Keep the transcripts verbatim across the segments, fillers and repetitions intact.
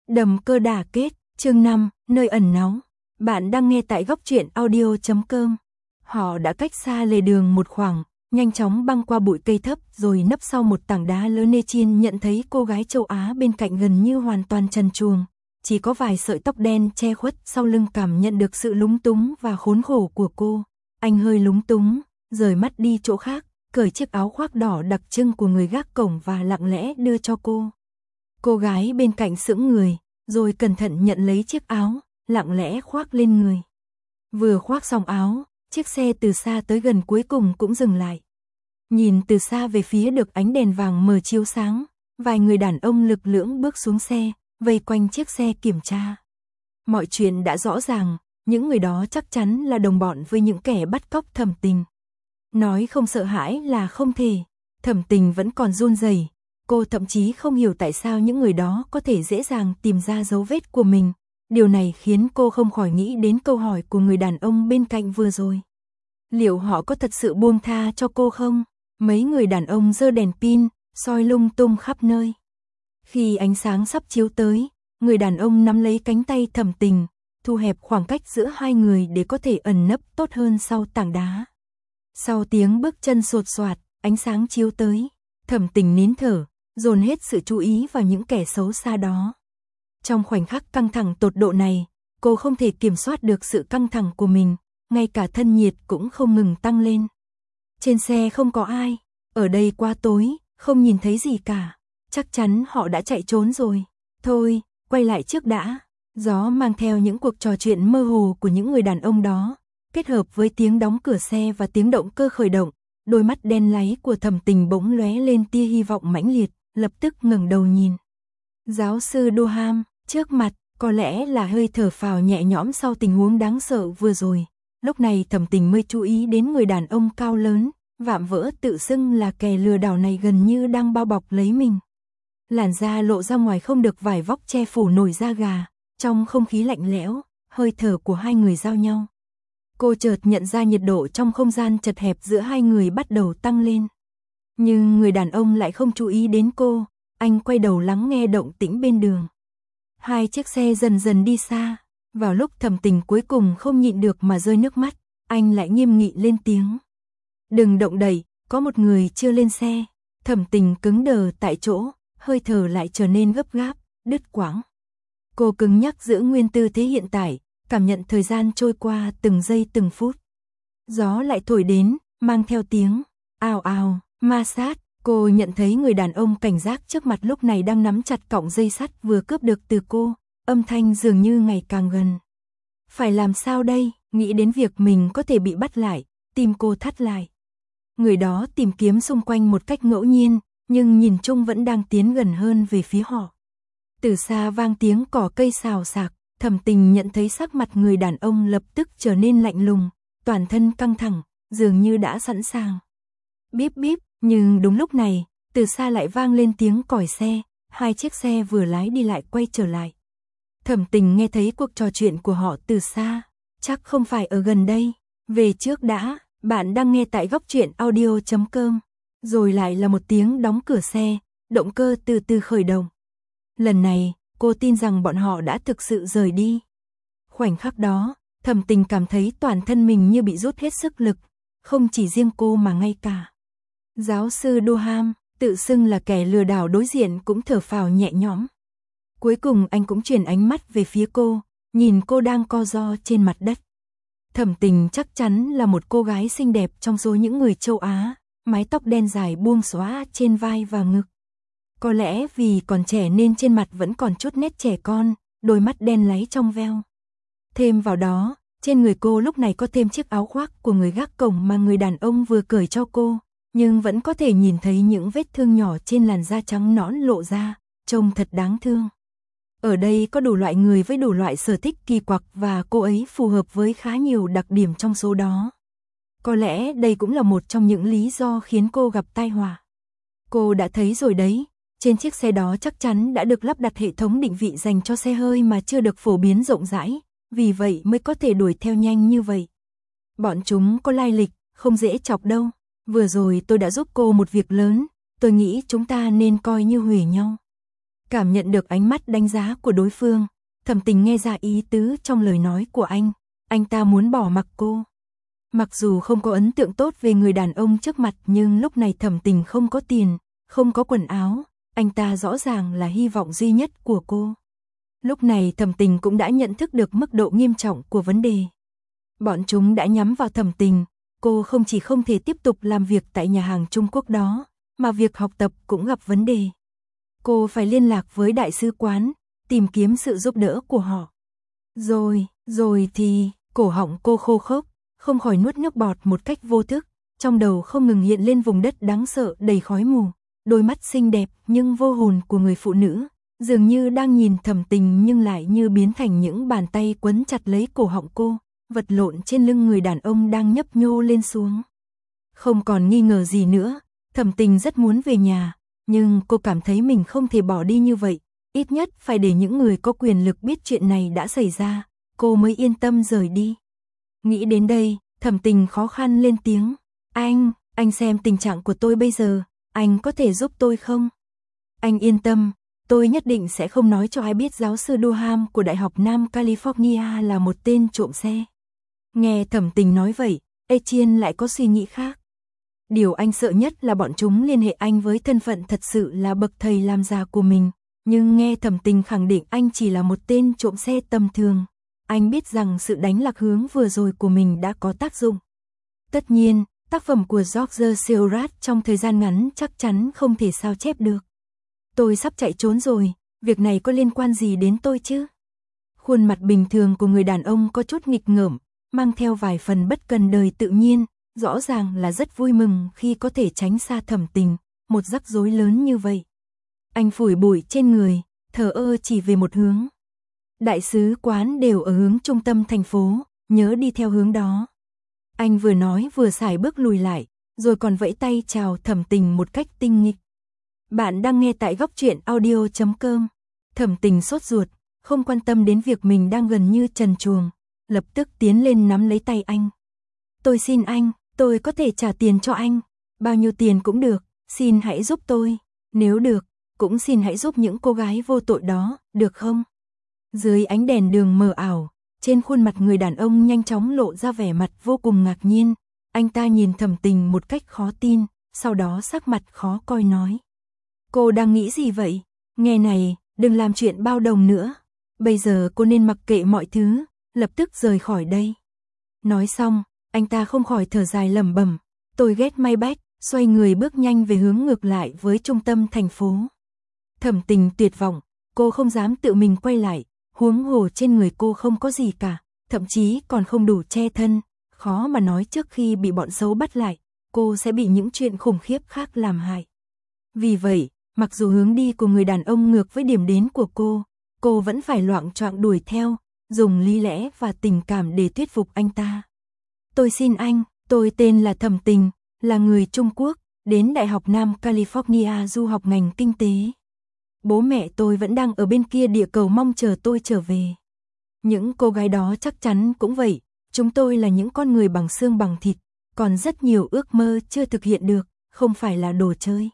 Đầm cơ đả kết, chương năm, nơi ẩn náu. Bạn đang nghe tại góc truyện audio chấm com. Họ đã cách xa lề đường một khoảng, nhanh chóng băng qua bụi cây thấp rồi nấp sau một tảng đá lớn. Nechin nhận thấy cô gái châu Á bên cạnh gần như hoàn toàn trần truồng, chỉ có vài sợi tóc đen che khuất sau lưng. Cảm nhận được sự lúng túng và khốn khổ của cô, anh hơi lúng túng, rời mắt đi chỗ khác, cởi chiếc áo khoác đỏ đặc trưng của người gác cổng và lặng lẽ đưa cho cô. Cô gái bên cạnh sững người, rồi cẩn thận nhận lấy chiếc áo, lặng lẽ khoác lên người. Vừa khoác xong áo, chiếc xe từ xa tới gần cuối cùng cũng dừng lại. Nhìn từ xa về phía được ánh đèn vàng mờ chiếu sáng, vài người đàn ông lực lưỡng bước xuống xe, vây quanh chiếc xe kiểm tra. Mọi chuyện đã rõ ràng, những người đó chắc chắn là đồng bọn với những kẻ bắt cóc Thẩm Tình. Nói không sợ hãi là không thể, Thẩm Tình vẫn còn run rẩy. Cô thậm chí không hiểu tại sao những người đó có thể dễ dàng tìm ra dấu vết của mình. Điều này khiến cô không khỏi nghĩ đến câu hỏi của người đàn ông bên cạnh vừa rồi. Liệu họ có thật sự buông tha cho cô không? Mấy người đàn ông giơ đèn pin, soi lung tung khắp nơi. Khi ánh sáng sắp chiếu tới, người đàn ông nắm lấy cánh tay Thẩm Tình, thu hẹp khoảng cách giữa hai người để có thể ẩn nấp tốt hơn sau tảng đá. Sau tiếng bước chân sột soạt, ánh sáng chiếu tới, Thẩm Tình nín thở, dồn hết sự chú ý vào những kẻ xấu xa đó. Trong khoảnh khắc căng thẳng tột độ này, cô không thể kiểm soát được sự căng thẳng của mình, ngay cả thân nhiệt cũng không ngừng tăng lên. Trên xe không có ai, ở đây quá tối, không nhìn thấy gì cả, chắc chắn họ đã chạy trốn rồi. Thôi, quay lại trước đã. Gió mang theo những cuộc trò chuyện mơ hồ của những người đàn ông đó, kết hợp với tiếng đóng cửa xe và tiếng động cơ khởi động, đôi mắt đen láy của Thẩm Tình bỗng lóe lên tia hy vọng mãnh liệt, lập tức ngẩng đầu nhìn. Giáo sư Doham, trước mặt, có lẽ là hơi thở phào nhẹ nhõm sau tình huống đáng sợ vừa rồi. Lúc này Thẩm Tình mới chú ý đến người đàn ông cao lớn, vạm vỡ tự xưng là kẻ lừa đảo này gần như đang bao bọc lấy mình. Làn da lộ ra ngoài không được vải vóc che phủ nổi da gà, trong không khí lạnh lẽo, hơi thở của hai người giao nhau. Cô chợt nhận ra nhiệt độ trong không gian chật hẹp giữa hai người bắt đầu tăng lên. Nhưng người đàn ông lại không chú ý đến cô, anh quay đầu lắng nghe động tĩnh bên đường. Hai chiếc xe dần dần đi xa, vào lúc Thẩm Tình cuối cùng không nhịn được mà rơi nước mắt, anh lại nghiêm nghị lên tiếng. Đừng động đậy, có một người chưa lên xe. Thẩm Tình cứng đờ tại chỗ, hơi thở lại trở nên gấp gáp, đứt quãng. Cô cứng nhắc giữ nguyên tư thế hiện tại, cảm nhận thời gian trôi qua từng giây từng phút. Gió lại thổi đến, mang theo tiếng ào ào, ma sát. Cô nhận thấy người đàn ông cảnh giác trước mặt lúc này đang nắm chặt cọng dây sắt vừa cướp được từ cô, âm thanh dường như ngày càng gần. Phải làm sao đây? Nghĩ đến việc mình có thể bị bắt lại, tim cô thắt lại. Người đó tìm kiếm xung quanh một cách ngẫu nhiên, nhưng nhìn chung vẫn đang tiến gần hơn về phía họ. Từ xa vang tiếng cỏ cây xào xạc, Thẩm Tình nhận thấy sắc mặt người đàn ông lập tức trở nên lạnh lùng, toàn thân căng thẳng, dường như đã sẵn sàng. Bíp bíp, nhưng đúng lúc này, từ xa lại vang lên tiếng còi xe, hai chiếc xe vừa lái đi lại quay trở lại. Thẩm Tình nghe thấy cuộc trò chuyện của họ từ xa, chắc không phải ở gần đây, về trước đã. Bạn đang nghe tại góc truyện audio chấm com. Rồi lại là một tiếng đóng cửa xe, động cơ từ từ khởi động. Lần này, cô tin rằng bọn họ đã thực sự rời đi. Khoảnh khắc đó, Thẩm Tình cảm thấy toàn thân mình như bị rút hết sức lực, không chỉ riêng cô mà ngay cả giáo sư Doham, tự xưng là kẻ lừa đảo đối diện cũng thở phào nhẹ nhõm. Cuối cùng anh cũng chuyển ánh mắt về phía cô, nhìn cô đang co ro trên mặt đất. Thẩm Tình chắc chắn là một cô gái xinh đẹp trong số những người châu Á, mái tóc đen dài buông xõa trên vai và ngực. Có lẽ vì còn trẻ nên trên mặt vẫn còn chút nét trẻ con, đôi mắt đen láy trong veo. Thêm vào đó, trên người cô lúc này có thêm chiếc áo khoác của người gác cổng mà người đàn ông vừa cởi cho cô, nhưng vẫn có thể nhìn thấy những vết thương nhỏ trên làn da trắng nõn lộ ra, trông thật đáng thương. Ở đây có đủ loại người với đủ loại sở thích kỳ quặc và cô ấy phù hợp với khá nhiều đặc điểm trong số đó. Có lẽ đây cũng là một trong những lý do khiến cô gặp tai họa. Cô đã thấy rồi đấy, trên chiếc xe đó chắc chắn đã được lắp đặt hệ thống định vị dành cho xe hơi mà chưa được phổ biến rộng rãi, vì vậy mới có thể đuổi theo nhanh như vậy. Bọn chúng có lai lịch, không dễ chọc đâu. Vừa rồi tôi đã giúp cô một việc lớn, tôi nghĩ chúng ta nên coi như huề nhau. Cảm nhận được ánh mắt đánh giá của đối phương, Thẩm Tình nghe ra ý tứ trong lời nói của anh, anh ta muốn bỏ mặc cô. Mặc dù không có ấn tượng tốt về người đàn ông trước mặt nhưng lúc này Thẩm Tình không có tiền, không có quần áo, anh ta rõ ràng là hy vọng duy nhất của cô. Lúc này Thẩm Tình cũng đã nhận thức được mức độ nghiêm trọng của vấn đề. Bọn chúng đã nhắm vào Thẩm Tình, cô không chỉ không thể tiếp tục làm việc tại nhà hàng Trung Quốc đó, mà việc học tập cũng gặp vấn đề. Cô phải liên lạc với đại sứ quán, tìm kiếm sự giúp đỡ của họ. Rồi, rồi thì, cổ họng cô khô khốc, không khỏi nuốt nước bọt một cách vô thức, trong đầu không ngừng hiện lên vùng đất đáng sợ đầy khói mù, đôi mắt xinh đẹp nhưng vô hồn của người phụ nữ, dường như đang nhìn Thẩm Tình nhưng lại như biến thành những bàn tay quấn chặt lấy cổ họng cô, vật lộn trên lưng người đàn ông đang nhấp nhô lên xuống. Không còn nghi ngờ gì nữa, Thẩm Tình rất muốn về nhà, nhưng cô cảm thấy mình không thể bỏ đi như vậy, ít nhất phải để những người có quyền lực biết chuyện này đã xảy ra, cô mới yên tâm rời đi. Nghĩ đến đây, Thẩm Tình khó khăn lên tiếng, anh, anh xem tình trạng của tôi bây giờ, anh có thể giúp tôi không? Anh yên tâm, tôi nhất định sẽ không nói cho ai biết giáo sư Durham của Đại học Nam California là một tên trộm xe. Nghe Thẩm Tình nói vậy, Etienne lại có suy nghĩ khác. Điều anh sợ nhất là bọn chúng liên hệ anh với thân phận thật sự là bậc thầy làm già của mình, nhưng nghe Thẩm Tình khẳng định anh chỉ là một tên trộm xe tầm thường, anh biết rằng sự đánh lạc hướng vừa rồi của mình đã có tác dụng. Tất nhiên, tác phẩm của George Seurat trong thời gian ngắn chắc chắn không thể sao chép được. Tôi sắp chạy trốn rồi, việc này có liên quan gì đến tôi chứ? Khuôn mặt bình thường của người đàn ông có chút nghịch ngợm, mang theo vài phần bất cần đời tự nhiên, rõ ràng là rất vui mừng khi có thể tránh xa Thẩm Tình, một rắc rối lớn như vậy. Anh phủi bụi trên người, thờ ơ chỉ về một hướng. Đại sứ quán đều ở hướng trung tâm thành phố, nhớ đi theo hướng đó. Anh vừa nói vừa sải bước lùi lại, rồi còn vẫy tay chào Thẩm Tình một cách tinh nghịch. Bạn đang nghe tại góc truyện audio chấm com. Thẩm Tình sốt ruột, không quan tâm đến việc mình đang gần như trần truồng, lập tức tiến lên nắm lấy tay anh. Tôi xin anh, tôi có thể trả tiền cho anh, bao nhiêu tiền cũng được, xin hãy giúp tôi, nếu được, cũng xin hãy giúp những cô gái vô tội đó, được không? Dưới ánh đèn đường mờ ảo, trên khuôn mặt người đàn ông nhanh chóng lộ ra vẻ mặt vô cùng ngạc nhiên, anh ta nhìn Thẩm Tình một cách khó tin, sau đó sắc mặt khó coi nói. Cô đang nghĩ gì vậy? Nghe này, đừng làm chuyện bao đồng nữa, bây giờ cô nên mặc kệ mọi thứ, lập tức rời khỏi đây. Nói xong, anh ta không khỏi thở dài lẩm bẩm, tôi ghét may bách, xoay người bước nhanh về hướng ngược lại với trung tâm thành phố. Thẩm Tình tuyệt vọng, cô không dám tự mình quay lại, huống hồ trên người cô không có gì cả, thậm chí còn không đủ che thân, khó mà nói trước khi bị bọn xấu bắt lại, cô sẽ bị những chuyện khủng khiếp khác làm hại. Vì vậy, mặc dù hướng đi của người đàn ông ngược với điểm đến của cô, cô vẫn phải loạng choạng đuổi theo, dùng lý lẽ và tình cảm để thuyết phục anh ta. Tôi xin anh, tôi tên là Thẩm Tình, là người Trung Quốc, đến Đại học Nam California du học ngành kinh tế. Bố mẹ tôi vẫn đang ở bên kia địa cầu mong chờ tôi trở về. Những cô gái đó chắc chắn cũng vậy, chúng tôi là những con người bằng xương bằng thịt, còn rất nhiều ước mơ chưa thực hiện được, không phải là đồ chơi.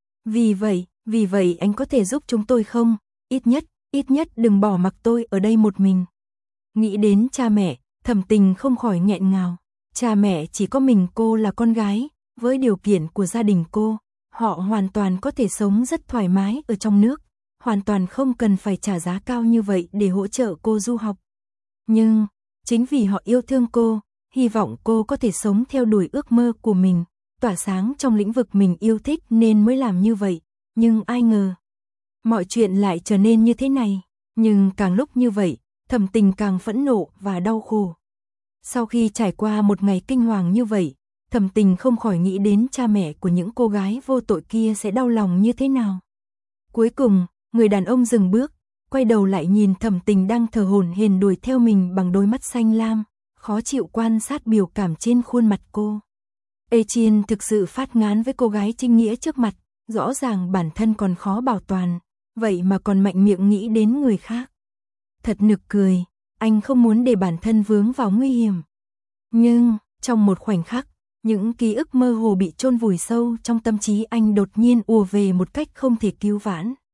Vì vậy, vì vậy anh có thể giúp chúng tôi không? Ít nhất, ít nhất đừng bỏ mặc tôi ở đây một mình. Nghĩ đến cha mẹ, Thẩm Tình không khỏi nghẹn ngào. Cha mẹ chỉ có mình cô là con gái, với điều kiện của gia đình cô, họ hoàn toàn có thể sống rất thoải mái ở trong nước, hoàn toàn không cần phải trả giá cao như vậy để hỗ trợ cô du học. Nhưng, chính vì họ yêu thương cô, hy vọng cô có thể sống theo đuổi ước mơ của mình, tỏa sáng trong lĩnh vực mình yêu thích nên mới làm như vậy, nhưng ai ngờ, mọi chuyện lại trở nên như thế này, nhưng càng lúc như vậy, Thẩm Tình càng phẫn nộ và đau khổ. Sau khi trải qua một ngày kinh hoàng như vậy, Thẩm Tình không khỏi nghĩ đến cha mẹ của những cô gái vô tội kia sẽ đau lòng như thế nào. Cuối cùng, người đàn ông dừng bước, quay đầu lại nhìn Thẩm Tình đang thở hổn hển đuổi theo mình bằng đôi mắt xanh lam, khó chịu quan sát biểu cảm trên khuôn mặt cô. Etienne thực sự phát ngán với cô gái trinh nghĩa trước mặt, rõ ràng bản thân còn khó bảo toàn, vậy mà còn mạnh miệng nghĩ đến người khác. Thật nực cười, anh không muốn để bản thân vướng vào nguy hiểm. Nhưng, trong một khoảnh khắc, những ký ức mơ hồ bị chôn vùi sâu trong tâm trí anh đột nhiên ùa về một cách không thể cứu vãn.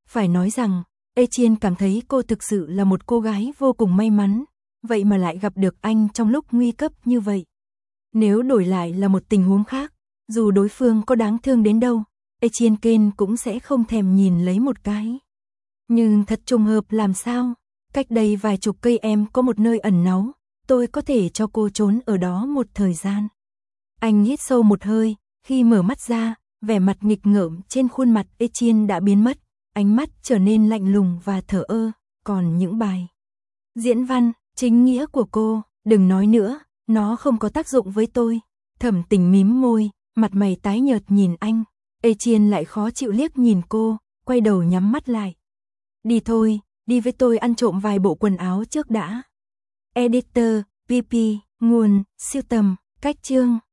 Phải nói rằng, Etienne cảm thấy cô thực sự là một cô gái vô cùng may mắn, vậy mà lại gặp được anh trong lúc nguy cấp như vậy. Nếu đổi lại là một tình huống khác, dù đối phương có đáng thương đến đâu, Etienne Kane cũng sẽ không thèm nhìn lấy một cái. Nhưng thật trùng hợp làm sao, cách đây vài chục cây em có một nơi ẩn náu, tôi có thể cho cô trốn ở đó một thời gian. Anh hít sâu một hơi, khi mở mắt ra, vẻ mặt nghịch ngợm trên khuôn mặt Etienne đã biến mất, ánh mắt trở nên lạnh lùng và thờ ơ, còn những bài diễn văn, chính nghĩa của cô, đừng nói nữa, nó không có tác dụng với tôi. Thẩm Tình mím môi, mặt mày tái nhợt nhìn anh, Etienne lại khó chịu liếc nhìn cô, quay đầu nhắm mắt lại. Đi thôi, đi với tôi ăn trộm vài bộ quần áo trước đã. Editor, pê pê, nguồn, siêu tầm, cách chương.